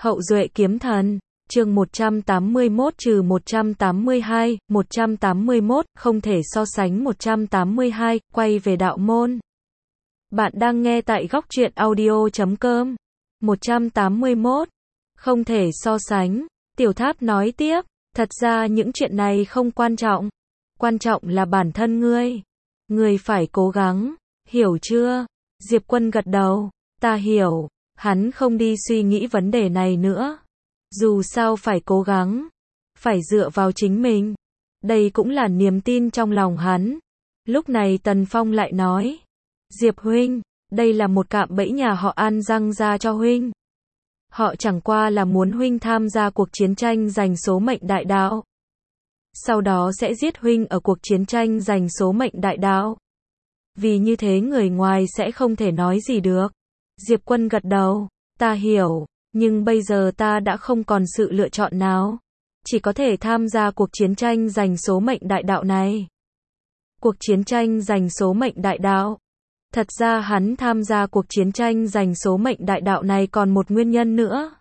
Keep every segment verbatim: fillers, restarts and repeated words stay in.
Hậu duệ kiếm thần, chương một trăm tám mươi mốt trừ một trăm tám mươi hai, một trăm tám mươi mốt, không thể so sánh một trăm tám mươi hai, quay về đạo môn. Bạn đang nghe tại góc truyện audio chấm com. một trăm tám mươi mốt, không thể so sánh, Tiểu Tháp nói tiếp, thật ra những chuyện này không quan trọng. Quan trọng là bản thân ngươi. Ngươi phải cố gắng, hiểu chưa? Diệp Quân gật đầu, ta hiểu. Hắn không đi suy nghĩ vấn đề này nữa. Dù sao phải cố gắng, phải dựa vào chính mình. Đây cũng là niềm tin trong lòng hắn. Lúc này Tần Phong lại nói, Diệp huynh, đây là một cạm bẫy nhà họ An răng ra cho huynh. Họ chẳng qua là muốn huynh tham gia cuộc chiến tranh giành số mệnh đại đạo. Sau đó sẽ giết huynh ở cuộc chiến tranh giành số mệnh đại đạo. Vì như thế người ngoài sẽ không thể nói gì được. Diệp Quân gật đầu, ta hiểu, nhưng bây giờ ta đã không còn sự lựa chọn nào. Chỉ có thể tham gia cuộc chiến tranh giành số mệnh đại đạo này. Cuộc chiến tranh giành số mệnh đại đạo. Thật ra hắn tham gia cuộc chiến tranh giành số mệnh đại đạo này còn một nguyên nhân nữa.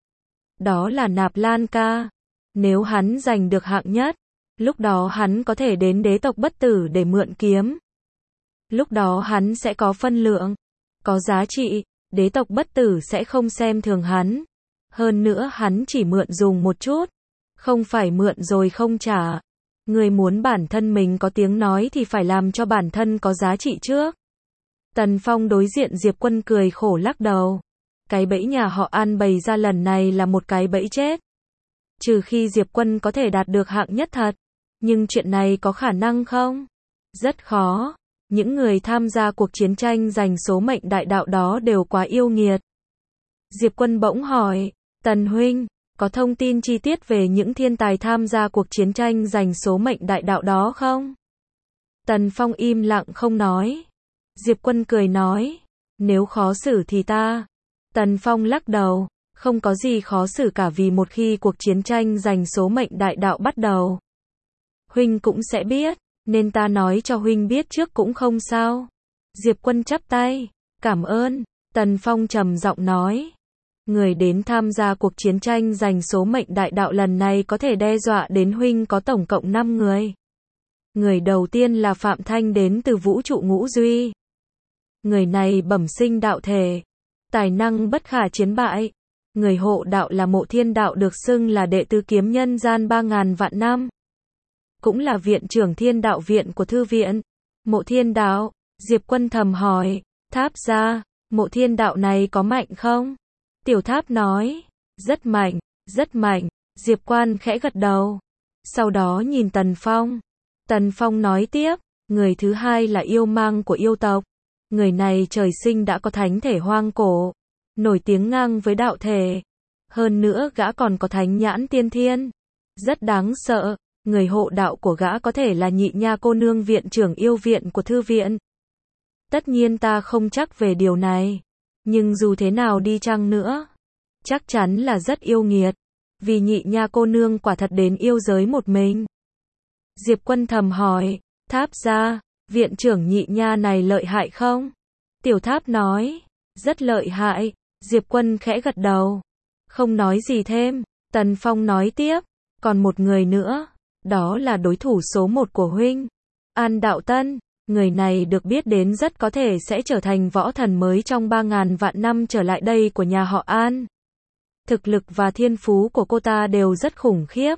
Đó là Nạp Lan ca. Nếu hắn giành được hạng nhất, lúc đó hắn có thể đến đế tộc bất tử để mượn kiếm. Lúc đó hắn sẽ có phân lượng, có giá trị, đế tộc bất tử sẽ không xem thường hắn. Hơn nữa hắn chỉ mượn dùng một chút, không phải mượn rồi không trả. Người muốn bản thân mình có tiếng nói thì phải làm cho bản thân có giá trị trước. Tần Phong đối diện Diệp Quân cười khổ lắc đầu. Cái bẫy nhà họ An bày ra lần này là một cái bẫy chết. Trừ khi Diệp Quân có thể đạt được hạng nhất thật. Nhưng chuyện này có khả năng không? Rất khó. Những người tham gia cuộc chiến tranh giành số mệnh đại đạo đó đều quá yêu nghiệt. Diệp Quân bỗng hỏi, Tần huynh, có thông tin chi tiết về những thiên tài tham gia cuộc chiến tranh giành số mệnh đại đạo đó không? Tần Phong im lặng không nói. Diệp Quân cười nói, nếu khó xử thì ta. Tần Phong lắc đầu, không có gì khó xử cả vì một khi cuộc chiến tranh giành số mệnh đại đạo bắt đầu, huynh cũng sẽ biết. Nên ta nói cho huynh biết trước cũng không sao. Diệp Quân chắp tay, cảm ơn. Tần Phong trầm giọng nói, người đến tham gia cuộc chiến tranh giành số mệnh đại đạo lần này có thể đe dọa đến huynh có tổng cộng năm người. Người đầu tiên là Phạm Thanh đến từ vũ trụ ngũ duy. Người này bẩm sinh đạo thể, tài năng bất khả chiến bại. Người hộ đạo là Mộ Thiên Đạo, được xưng là đệ tứ kiếm nhân gian ba ngàn vạn năm. Cũng là viện trưởng Thiên Đạo viện của thư viện. Mộ Thiên Đạo, Diệp Quân thầm hỏi, Tháp ra, Mộ Thiên Đạo này có mạnh không? Tiểu Tháp nói, rất mạnh, rất mạnh. Diệp Quan khẽ gật đầu. Sau đó nhìn Tần Phong. Tần Phong nói tiếp, người thứ hai là yêu mang của yêu tộc. Người này trời sinh đã có thánh thể hoang cổ, nổi tiếng ngang với đạo thể. Hơn nữa gã còn có thánh nhãn tiên thiên, rất đáng sợ. Người hộ đạo của gã có thể là Nhị Nha cô nương viện trưởng yêu viện của thư viện. Tất nhiên ta không chắc về điều này, nhưng dù thế nào đi chăng nữa, chắc chắn là rất yêu nghiệt, vì Nhị Nha cô nương quả thật đến yêu giới một mình. Diệp Quân thầm hỏi, Tháp ra, viện trưởng Nhị Nha này lợi hại không? Tiểu Tháp nói, rất lợi hại. Diệp Quân khẽ gật đầu, không nói gì thêm. Tần Phong nói tiếp, còn một người nữa. Đó là đối thủ số một của huynh, An Đạo Tân. Người này được biết đến rất có thể sẽ trở thành võ thần mới trong ba ngàn vạn năm trở lại đây của nhà họ An. Thực lực và thiên phú của cô ta đều rất khủng khiếp.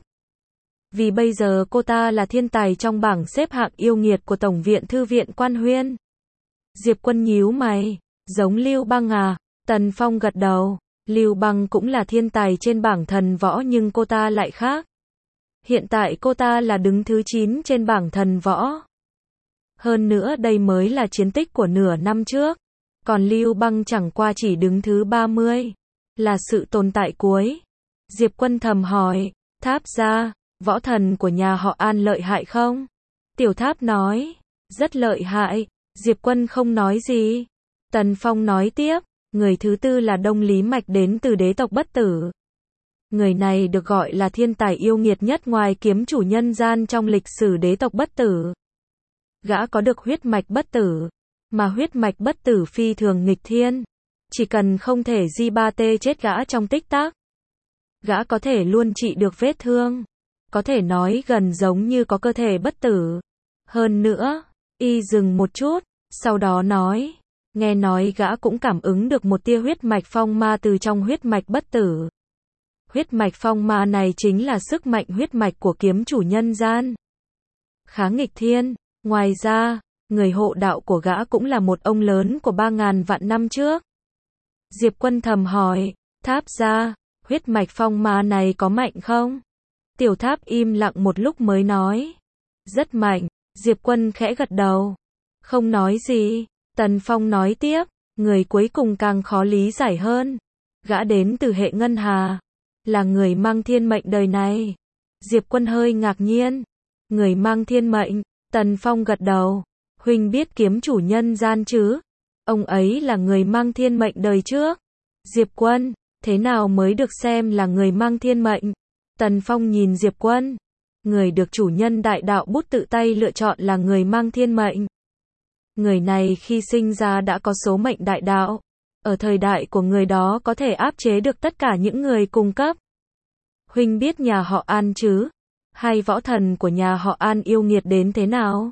Vì bây giờ cô ta là thiên tài trong bảng xếp hạng yêu nghiệt của Tổng viện Thư viện Quan Huyên. Diệp Quân nhíu mày, giống Lưu Băng à? Tần Phong gật đầu, Lưu Băng cũng là thiên tài trên bảng thần võ nhưng cô ta lại khác. Hiện tại cô ta là đứng thứ chín trên bảng thần võ. Hơn nữa đây mới là chiến tích của nửa năm trước. Còn Lưu Băng chẳng qua chỉ đứng thứ ba mươi. Là sự tồn tại cuối. Diệp Quân thầm hỏi, Tháp ra, võ thần của nhà họ An lợi hại không? Tiểu Tháp nói, rất lợi hại. Diệp Quân không nói gì. Tần Phong nói tiếp, người thứ tư là Đông Lý Mạch đến từ đế tộc bất tử. Người này được gọi là thiên tài yêu nghiệt nhất ngoài kiếm chủ nhân gian trong lịch sử đế tộc bất tử. Gã có được huyết mạch bất tử, mà huyết mạch bất tử phi thường nghịch thiên. Chỉ cần không thể Di Ba Tê chết gã trong tích tắc, Gã có thể luôn trị được vết thương. Có thể nói gần giống như có cơ thể bất tử. Hơn nữa, y dừng một chút, sau đó nói, nghe nói gã cũng cảm ứng được một tia huyết mạch phong ma từ trong huyết mạch bất tử. Huyết mạch phong ma này chính là sức mạnh huyết mạch của kiếm chủ nhân gian. Khá nghịch thiên, ngoài ra, người hộ đạo của gã cũng là một ông lớn của ba ngàn vạn năm trước. Diệp Quân thầm hỏi, Tháp gia, huyết mạch phong ma này có mạnh không? Tiểu Tháp im lặng một lúc mới nói, rất mạnh. Diệp Quân khẽ gật đầu, không nói gì. Tần Phong nói tiếp, người cuối cùng càng khó lý giải hơn. Gã đến từ hệ ngân hà, là người mang thiên mệnh đời này. Diệp Quân hơi ngạc nhiên, người mang thiên mệnh. Tần Phong gật đầu, huynh biết kiếm chủ nhân gian chứ? Ông ấy là người mang thiên mệnh đời trước. Diệp Quân, thế nào mới được xem là người mang thiên mệnh? Tần Phong nhìn Diệp Quân, người được chủ nhân đại đạo bút tự tay lựa chọn là người mang thiên mệnh. Người này khi sinh ra đã có số mệnh đại đạo. Ở thời đại của người đó có thể áp chế được tất cả những người cùng cấp. Huynh biết nhà họ An chứ? Hay võ thần của nhà họ An yêu nghiệt đến thế nào?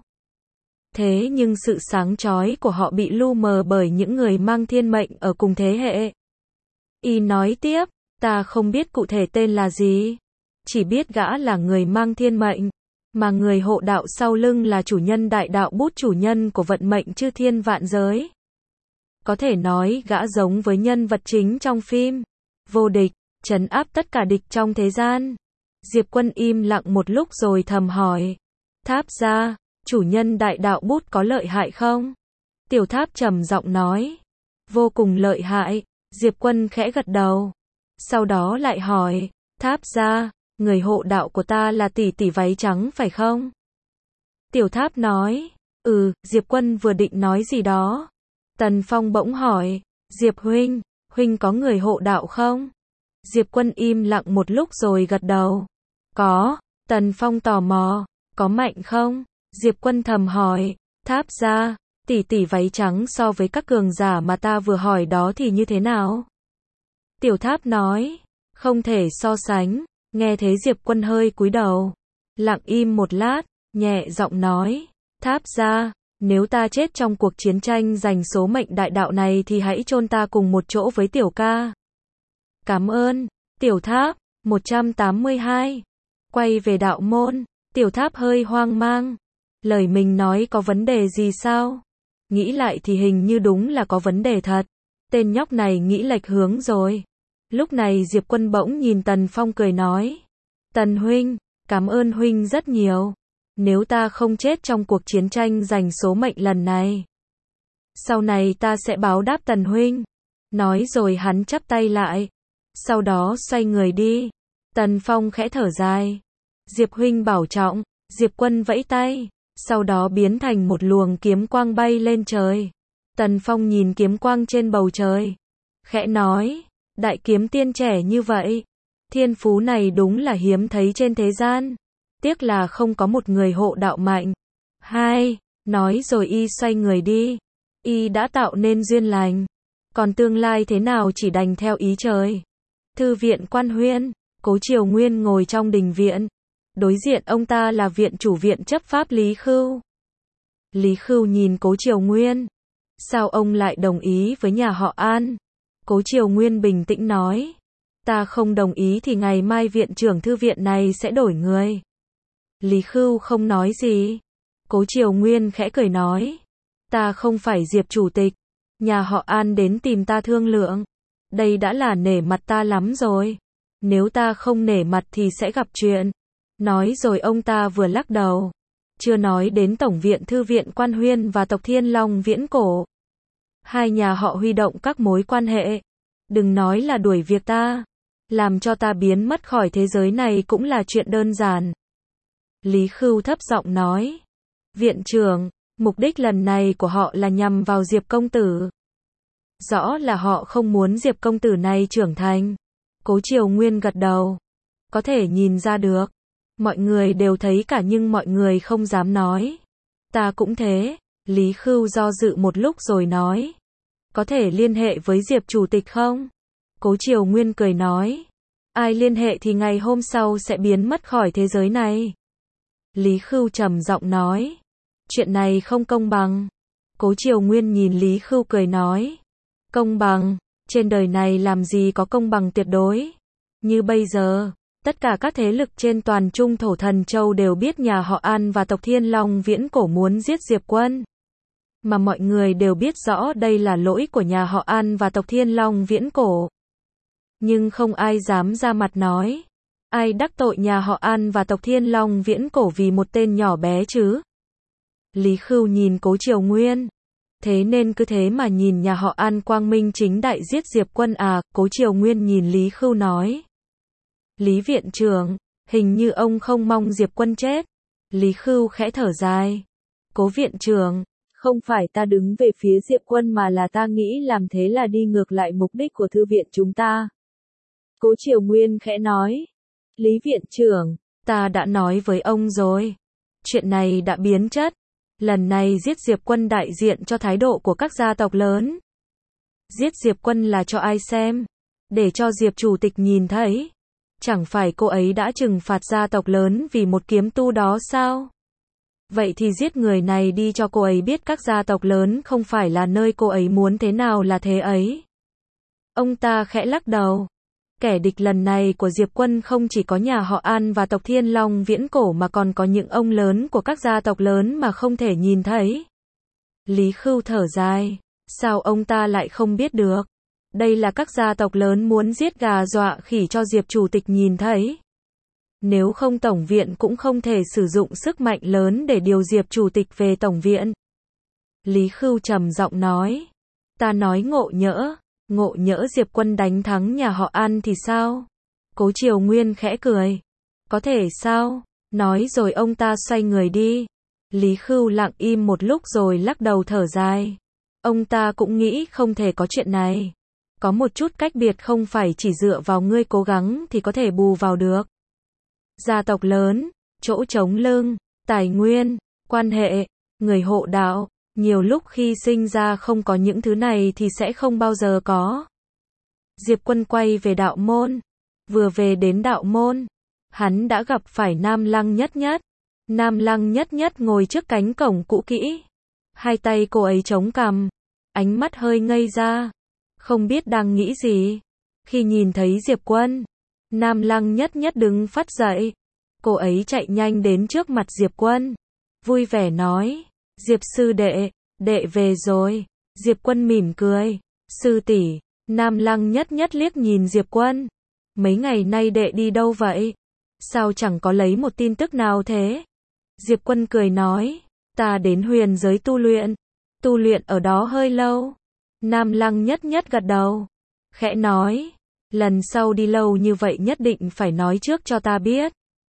Thế nhưng sự sáng chói của họ bị lu mờ bởi những người mang thiên mệnh ở cùng thế hệ. Y nói tiếp, ta không biết cụ thể tên là gì. Chỉ biết gã là người mang thiên mệnh. Mà người hộ đạo sau lưng là chủ nhân đại đạo bút, chủ nhân của vận mệnh chư thiên vạn giới. Có thể nói gã giống với nhân vật chính trong phim Vô Địch, trấn áp tất cả địch trong thế gian. Diệp Quân im lặng một lúc rồi thầm hỏi, Tháp gia, chủ nhân đại đạo bút có lợi hại không? Tiểu Tháp trầm giọng nói, vô cùng lợi hại. Diệp Quân khẽ gật đầu, sau đó lại hỏi, Tháp gia, người hộ đạo của ta là tỷ tỷ váy trắng phải không? Tiểu Tháp nói, ừ. Diệp Quân vừa định nói gì đó, Tần Phong bỗng hỏi, Diệp huynh, huynh có người hộ đạo không? Diệp Quân im lặng một lúc rồi gật đầu, có. Tần Phong tò mò, có mạnh không? Diệp Quân thầm hỏi, Tháp gia, tỷ tỷ váy trắng so với các cường giả mà ta vừa hỏi đó thì như thế nào? Tiểu Tháp nói, không thể so sánh. Nghe thế Diệp Quân hơi cúi đầu, lặng im một lát, nhẹ giọng nói, Tháp gia, nếu ta chết trong cuộc chiến tranh giành số mệnh đại đạo này thì hãy chôn ta cùng một chỗ với tiểu ca. Cảm ơn. Tiểu Tháp. một trăm tám mươi hai. Quay về đạo môn, Tiểu Tháp hơi hoang mang. Lời mình nói có vấn đề gì sao? Nghĩ lại thì hình như đúng là có vấn đề thật. Tên nhóc này nghĩ lệch hướng rồi. Lúc này Diệp Quân bỗng nhìn Tần Phong cười nói, Tần huynh, cảm ơn huynh rất nhiều. Nếu ta không chết trong cuộc chiến tranh giành số mệnh lần này, sau này ta sẽ báo đáp Tần huynh. Nói rồi hắn chắp tay lại, sau đó xoay người đi. Tần Phong khẽ thở dài, Diệp huynh bảo trọng. Diệp Quân vẫy tay, sau đó biến thành một luồng kiếm quang bay lên trời. Tần Phong nhìn kiếm quang trên bầu trời, khẽ nói, đại kiếm tiên trẻ như vậy, thiên phú này đúng là hiếm thấy trên thế gian. Tiếc là không có một người hộ đạo mạnh. Hai, nói rồi y xoay người đi. Y đã tạo nên duyên lành, còn tương lai thế nào chỉ đành theo ý trời. Thư viện Quan Huyên, Cố Triều Nguyên ngồi trong đình viện. Đối diện ông ta là viện chủ viện chấp pháp Lý Khưu. Lý Khưu nhìn Cố Triều Nguyên, sao ông lại đồng ý với nhà họ An? Cố Triều Nguyên bình tĩnh nói, ta không đồng ý thì ngày mai viện trưởng thư viện này sẽ đổi người. Lý Khưu không nói gì. Cố Triều Nguyên khẽ cười nói, ta không phải Diệp chủ tịch, nhà họ An đến tìm ta thương lượng, đây đã là nể mặt ta lắm rồi. Nếu ta không nể mặt thì sẽ gặp chuyện. Nói rồi ông ta vừa lắc đầu. Chưa nói đến Tổng viện Thư viện Quan Huyên và tộc Thiên Long Viễn Cổ. Hai nhà họ huy động các mối quan hệ. Đừng nói là đuổi việc ta, làm cho ta biến mất khỏi thế giới này cũng là chuyện đơn giản. Lý Khưu thấp giọng nói, viện trưởng, mục đích lần này của họ là nhằm vào Diệp công tử. Rõ là họ không muốn Diệp công tử này trưởng thành. Cố Triều Nguyên gật đầu, có thể nhìn ra được. Mọi người đều thấy cả nhưng mọi người không dám nói. Ta cũng thế. Lý Khưu do dự một lúc rồi nói, có thể liên hệ với Diệp chủ tịch không? Cố Triều Nguyên cười nói, ai liên hệ thì ngày hôm sau sẽ biến mất khỏi thế giới này. Lý Khưu trầm giọng nói. Chuyện này không công bằng. Cố Triều Nguyên nhìn Lý Khưu cười nói. Công bằng? Trên đời này làm gì có công bằng tuyệt đối. Như bây giờ, tất cả các thế lực trên toàn Trung Thổ Thần Châu đều biết nhà họ An và tộc Thiên Long Viễn Cổ muốn giết Diệp Quân. Mà mọi người đều biết rõ đây là lỗi của nhà họ An và tộc Thiên Long Viễn Cổ. Nhưng không ai dám ra mặt nói. Ai đắc tội nhà họ An và tộc Thiên Long Viễn Cổ vì một tên nhỏ bé chứ? Lý Khưu nhìn Cố Triều Nguyên. Thế nên cứ thế mà nhìn nhà họ An quang minh chính đại giết Diệp Quân à? Cố Triều Nguyên nhìn Lý Khưu nói. Lý viện trưởng, hình như ông không mong Diệp Quân chết. Lý Khưu khẽ thở dài. Cố viện trưởng, không phải ta đứng về phía Diệp Quân mà là ta nghĩ làm thế là đi ngược lại mục đích của thư viện chúng ta. Cố Triều Nguyên khẽ nói. Lý viện trưởng, ta đã nói với ông rồi. Chuyện này đã biến chất. Lần này giết Diệp Quân đại diện cho thái độ của các gia tộc lớn. Giết Diệp Quân là cho ai xem? Để cho Diệp chủ tịch nhìn thấy. Chẳng phải cô ấy đã trừng phạt gia tộc lớn vì một kiếm tu đó sao? Vậy thì giết người này đi cho cô ấy biết các gia tộc lớn không phải là nơi cô ấy muốn thế nào là thế ấy. Ông ta khẽ lắc đầu. Kẻ địch lần này của Diệp Quân không chỉ có nhà họ An và tộc Thiên Long Viễn Cổ mà còn có những ông lớn của các gia tộc lớn mà không thể nhìn thấy. Lý Khưu thở dài. Sao ông ta lại không biết được? Đây là các gia tộc lớn muốn giết gà dọa khỉ cho Diệp chủ tịch nhìn thấy. Nếu không Tổng viện cũng không thể sử dụng sức mạnh lớn để điều Diệp chủ tịch về Tổng viện. Lý Khưu trầm giọng nói. Ta nói ngộ nhỡ. Ngộ nhỡ Diệp Quân đánh thắng nhà họ An thì sao? Cố Triều Nguyên khẽ cười. Có thể sao? Nói rồi ông ta xoay người đi. Lý Khưu lặng im một lúc rồi lắc đầu thở dài. Ông ta cũng nghĩ không thể có chuyện này. Có một chút cách biệt không phải chỉ dựa vào ngươi cố gắng thì có thể bù vào được. Gia tộc lớn, chỗ trống lưng, tài nguyên, quan hệ, người hộ đạo. Nhiều lúc khi sinh ra không có những thứ này thì sẽ không bao giờ có. Diệp Quân quay về đạo môn. Vừa về đến đạo môn, hắn đã gặp phải Nam Lăng Nhất Nhất. Nam Lăng Nhất Nhất ngồi trước cánh cổng cũ kỹ. Hai tay cô ấy chống cằm. Ánh mắt hơi ngây ra. Không biết đang nghĩ gì. Khi nhìn thấy Diệp Quân, Nam Lăng Nhất Nhất đứng phắt dậy. Cô ấy chạy nhanh đến trước mặt Diệp Quân. Vui vẻ nói. Diệp sư đệ, đệ về rồi. Diệp Quân mỉm cười. Sư tỷ. Nam Lăng Nhất Nhất liếc nhìn Diệp Quân. Mấy ngày nay đệ đi đâu vậy? Sao chẳng có lấy một tin tức nào thế? Diệp Quân cười nói. Ta đến huyền giới tu luyện. Tu luyện ở đó hơi lâu. Nam Lăng Nhất Nhất gật đầu. Khẽ nói. Lần sau đi lâu như vậy nhất định phải nói trước cho ta biết.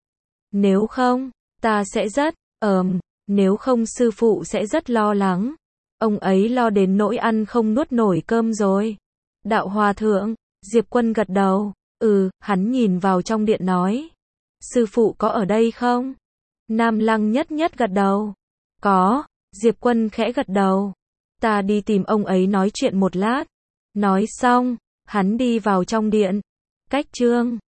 Nếu không, ta sẽ rất, ờm, nếu không sư phụ sẽ rất lo lắng. Ông ấy lo đến nỗi ăn không nuốt nổi cơm rồi. Đạo hòa thượng, Diệp Quân gật đầu. Ừ, hắn nhìn vào trong điện nói. Sư phụ có ở đây không? Nam Lăng Nhất Nhất gật đầu. Có, Diệp Quân khẽ gật đầu. Ta đi tìm ông ấy nói chuyện một lát. Nói xong, hắn đi vào trong điện. Cách chương